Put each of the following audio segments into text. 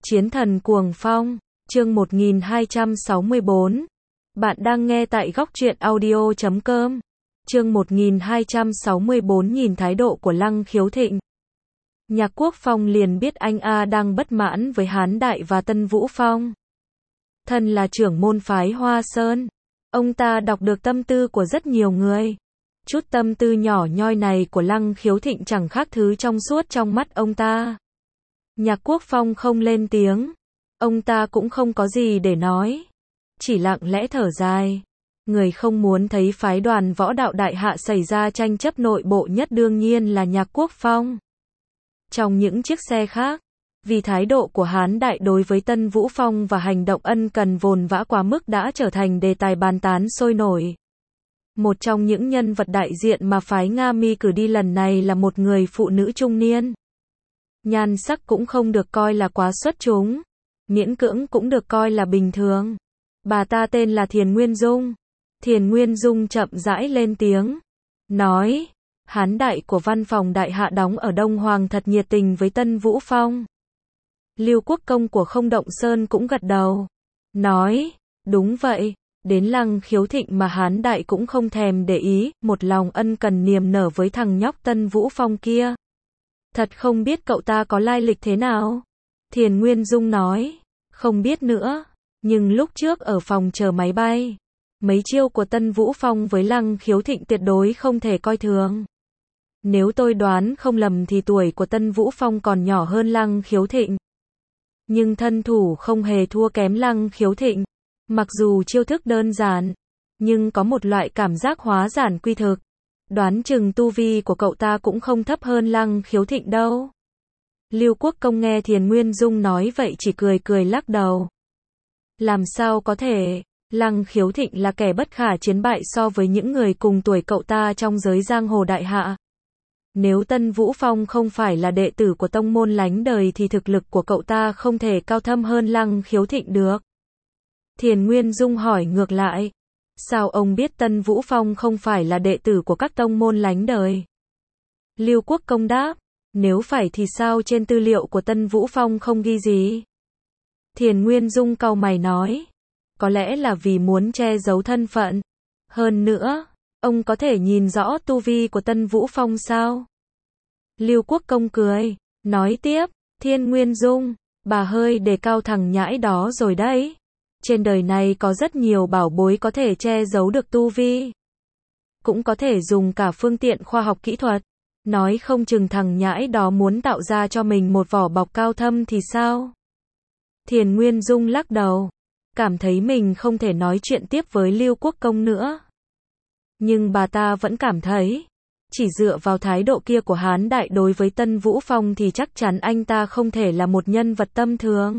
Chiến thần cuồng phong, chương 1264. Bạn đang nghe tại góc truyện audio.com. Chương 1264 nhìn thái độ của Lăng Khiếu Thịnh. Nhạc Quốc Phong liền biết anh đang bất mãn với Hán Đại và Tân Vũ Phong. Thân là trưởng môn phái Hoa Sơn, ông ta đọc được tâm tư của rất nhiều người. Chút tâm tư nhỏ nhoi này của Lăng Khiếu Thịnh chẳng khác thứ trong suốt trong mắt ông ta. Nhạc Quốc Phong không lên tiếng, ông ta cũng không có gì để nói, chỉ lặng lẽ thở dài. Người không muốn thấy phái Đoàn Võ Đạo Đại Hạ xảy ra tranh chấp nội bộ nhất đương nhiên là Nhạc Quốc Phong. Trong những chiếc xe khác, vì thái độ của Hán Đại đối với Tân Vũ Phong và hành động ân cần vồn vã quá mức đã trở thành đề tài bàn tán sôi nổi. Một trong những nhân vật đại diện mà phái Nga Mi cử đi lần này là một người phụ nữ trung niên. Nhan sắc cũng không được coi là quá xuất chúng, miễn cưỡng cũng được coi là bình thường. Bà ta tên là Thiền Nguyên Dung. Thiền Nguyên Dung chậm rãi lên tiếng, nói, Hán Đại của văn phòng Đại Hạ đóng ở Đông Hoàng thật nhiệt tình với Tân Vũ Phong. Lưu Quốc Công của Không Động Sơn cũng gật đầu, nói, đúng vậy, đến Lăng Khiếu Thịnh mà Hán Đại cũng không thèm để ý, một lòng ân cần niềm nở với thằng nhóc Tân Vũ Phong kia. Thật không biết cậu ta có lai lịch thế nào? Thiền Nguyên Dung nói, không biết nữa, nhưng lúc trước ở phòng chờ máy bay, mấy chiêu của Tân Vũ Phong với Lăng Khiếu Thịnh tuyệt đối không thể coi thường. Nếu tôi đoán không lầm thì tuổi của Tân Vũ Phong còn nhỏ hơn Lăng Khiếu Thịnh. Nhưng thân thủ không hề thua kém Lăng Khiếu Thịnh. Mặc dù chiêu thức đơn giản, nhưng có một loại cảm giác hóa giản quy thực. Đoán chừng tu vi của cậu ta cũng không thấp hơn Lăng Khiếu Thịnh đâu. Lưu Quốc Công nghe Thiền Nguyên Dung nói vậy chỉ cười cười lắc đầu. Làm sao có thể, Lăng Khiếu Thịnh là kẻ bất khả chiến bại so với những người cùng tuổi cậu ta trong giới giang hồ Đại Hạ. Nếu Tân Vũ Phong không phải là đệ tử của tông môn lánh đời thì thực lực của cậu ta không thể cao thâm hơn Lăng Khiếu Thịnh được. Thiền Nguyên Dung hỏi ngược lại, sao ông biết Tân Vũ Phong không phải là đệ tử của các tông môn lánh đời? Lưu Quốc Công đáp, nếu phải thì sao trên tư liệu của Tân Vũ Phong không ghi gì? Thiền Nguyên Dung cau mày nói, có lẽ là vì muốn che giấu thân phận. Hơn nữa, ông có thể nhìn rõ tu vi của Tân Vũ Phong sao? Lưu Quốc Công cười, nói tiếp, Thiên Nguyên Dung, bà hơi đề cao thằng nhãi đó rồi đấy. Trên đời này có rất nhiều bảo bối có thể che giấu được tu vi. Cũng có thể dùng cả phương tiện khoa học kỹ thuật. Nói không chừng thằng nhãi đó muốn tạo ra cho mình một vỏ bọc cao thâm thì sao? Thiền Nguyên Dung lắc đầu, cảm thấy mình không thể nói chuyện tiếp với Lưu Quốc Công nữa. Nhưng bà ta vẫn cảm thấy, chỉ dựa vào thái độ kia của Hán Đại đối với Tân Vũ Phong thì chắc chắn anh ta không thể là một nhân vật tầm thường.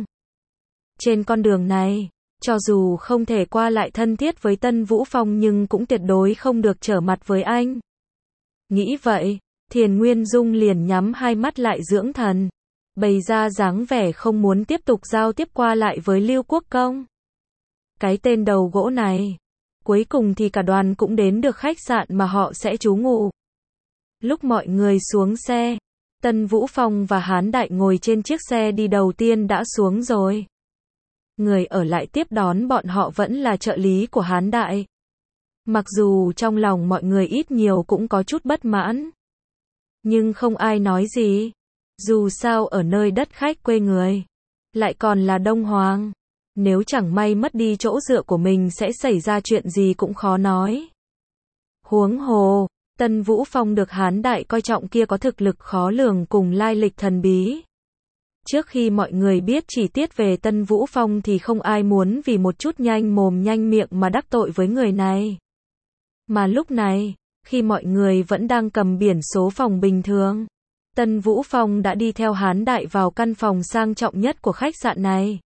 Trên con đường này, cho dù không thể qua lại thân thiết với Tân Vũ Phong nhưng cũng tuyệt đối không được trở mặt với anh. Nghĩ vậy, Thiền Nguyên Dung liền nhắm hai mắt lại dưỡng thần, bày ra dáng vẻ không muốn tiếp tục giao tiếp qua lại với Lưu Quốc Công. Cái tên đầu gỗ này, cuối cùng thì cả đoàn cũng đến được khách sạn mà họ sẽ trú ngụ. Lúc mọi người xuống xe, Tân Vũ Phong và Hán Đại ngồi trên chiếc xe đi đầu tiên đã xuống rồi. Người ở lại tiếp đón bọn họ vẫn là trợ lý của Hán Đại. Mặc dù trong lòng mọi người ít nhiều cũng có chút bất mãn, nhưng không ai nói gì. Dù sao ở nơi đất khách quê người, lại còn là Đông Hoàng, nếu chẳng may mất đi chỗ dựa của mình sẽ xảy ra chuyện gì cũng khó nói. Huống hồ, Tân Vũ Phong được Hán Đại coi trọng kia có thực lực khó lường cùng lai lịch thần bí. Trước khi mọi người biết chi tiết về Tân Vũ Phong thì không ai muốn vì một chút nhanh mồm nhanh miệng mà đắc tội với người này. Mà lúc này, khi mọi người vẫn đang cầm biển số phòng bình thường, Tân Vũ Phong đã đi theo Hán Đại vào căn phòng sang trọng nhất của khách sạn này.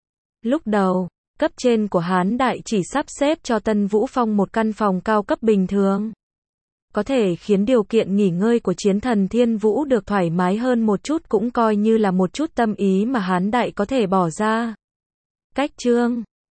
Lúc đầu, cấp trên của Hán Đại chỉ sắp xếp cho Tân Vũ Phong một căn phòng cao cấp bình thường. Có thể khiến điều kiện nghỉ ngơi của chiến thần Thiên Vũ được thoải mái hơn một chút cũng coi như là một chút tâm ý mà Hán Đại có thể bỏ ra. Cách chương